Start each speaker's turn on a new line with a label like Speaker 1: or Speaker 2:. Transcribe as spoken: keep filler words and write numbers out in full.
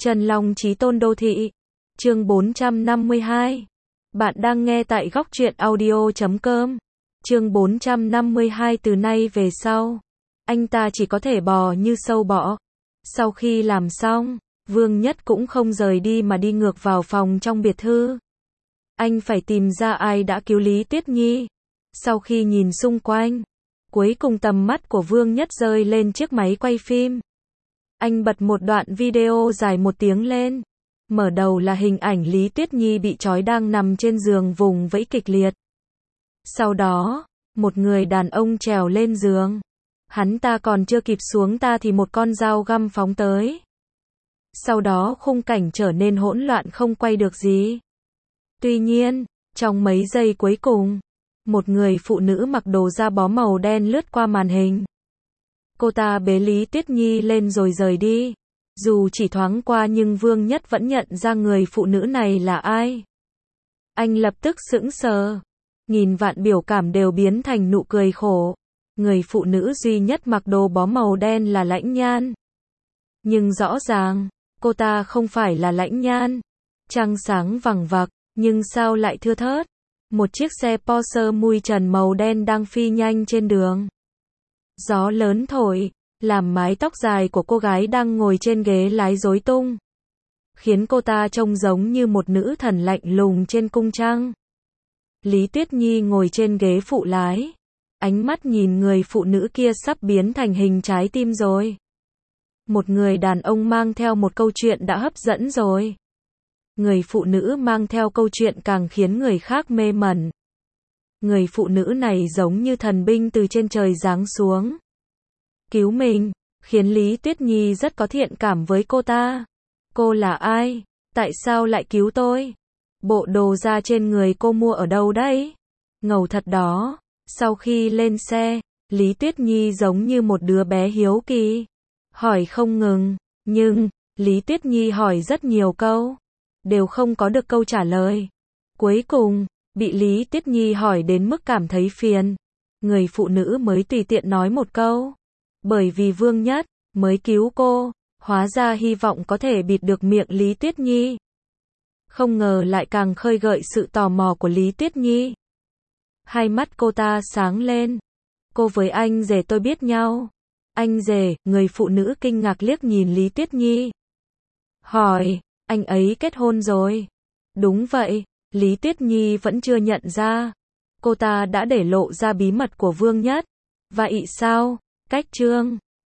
Speaker 1: Trần Long Chí Tôn Đô Thị. Chương bốn trăm năm mươi hai. Bạn đang nghe tại góc truyện audio chấm com. Chương bốn trăm năm mươi hai. Từ nay về sau, anh ta chỉ có thể bò như sâu bọ. Sau khi làm xong, Vương Nhất cũng không rời đi mà đi ngược vào phòng trong biệt thự. Anh phải tìm ra ai đã cứu Lý Tuyết Nhi. Sau khi nhìn xung quanh, cuối cùng tầm mắt của Vương Nhất rơi lên chiếc máy quay phim. Anh bật một đoạn video dài một tiếng lên. Mở đầu là hình ảnh Lý Tuyết Nhi bị trói đang nằm trên giường vùng vẫy kịch liệt. Sau đó, một người đàn ông trèo lên giường. Hắn ta còn chưa kịp xuống ta thì một con dao găm phóng tới. Sau đó khung cảnh trở nên hỗn loạn không quay được gì. Tuy nhiên, trong mấy giây cuối cùng, một người phụ nữ mặc đồ da bó màu đen lướt qua màn hình. Cô ta bế Lý Tuyết Nhi lên rồi rời đi. Dù chỉ thoáng qua nhưng Vương Nhất vẫn nhận ra người phụ nữ này là ai. Anh lập tức sững sờ. Nghìn vạn biểu cảm đều biến thành nụ cười khổ. Người phụ nữ duy nhất mặc đồ bó màu đen là Lãnh Nhan. Nhưng rõ ràng, cô ta không phải là Lãnh Nhan. Trăng sáng vằng vặc, nhưng sao lại thưa thớt. Một chiếc xe Porsche mui trần màu đen đang phi nhanh trên đường. Gió lớn thổi, làm mái tóc dài của cô gái đang ngồi trên ghế lái rối tung, khiến cô ta trông giống như một nữ thần lạnh lùng trên cung trăng. Lý Tuyết Nhi ngồi trên ghế phụ lái, ánh mắt nhìn người phụ nữ kia sắp biến thành hình trái tim rồi. Một người đàn ông mang theo một câu chuyện đã hấp dẫn rồi. Người phụ nữ mang theo câu chuyện càng khiến người khác mê mẩn. Người phụ nữ này giống như thần binh từ trên trời giáng xuống. Cứu mình, khiến Lý Tuyết Nhi rất có thiện cảm với cô ta. Cô là ai? Tại sao lại cứu tôi? Bộ đồ da trên người cô mua ở đâu đấy? Ngầu thật đó. Sau khi lên xe, Lý Tuyết Nhi giống như một đứa bé hiếu kỳ. Hỏi không ngừng, nhưng, Lý Tuyết Nhi hỏi rất nhiều câu. Đều không có được câu trả lời. Cuối cùng, bị Lý Tuyết Nhi hỏi đến mức cảm thấy phiền. Người phụ nữ mới tùy tiện nói một câu. Bởi vì Vương Nhất mới cứu cô, hóa ra hy vọng có thể bịt được miệng Lý Tuyết Nhi. Không ngờ lại càng khơi gợi sự tò mò của Lý Tuyết Nhi. Hai mắt cô ta sáng lên. Cô với anh rể tôi biết nhau. Anh rể, người phụ nữ kinh ngạc liếc nhìn Lý Tuyết Nhi. Hỏi, anh ấy kết hôn rồi? Đúng vậy, Lý Tuyết Nhi vẫn chưa nhận ra. Cô ta đã để lộ ra bí mật của Vương Nhất. Vậy sao? Cách chương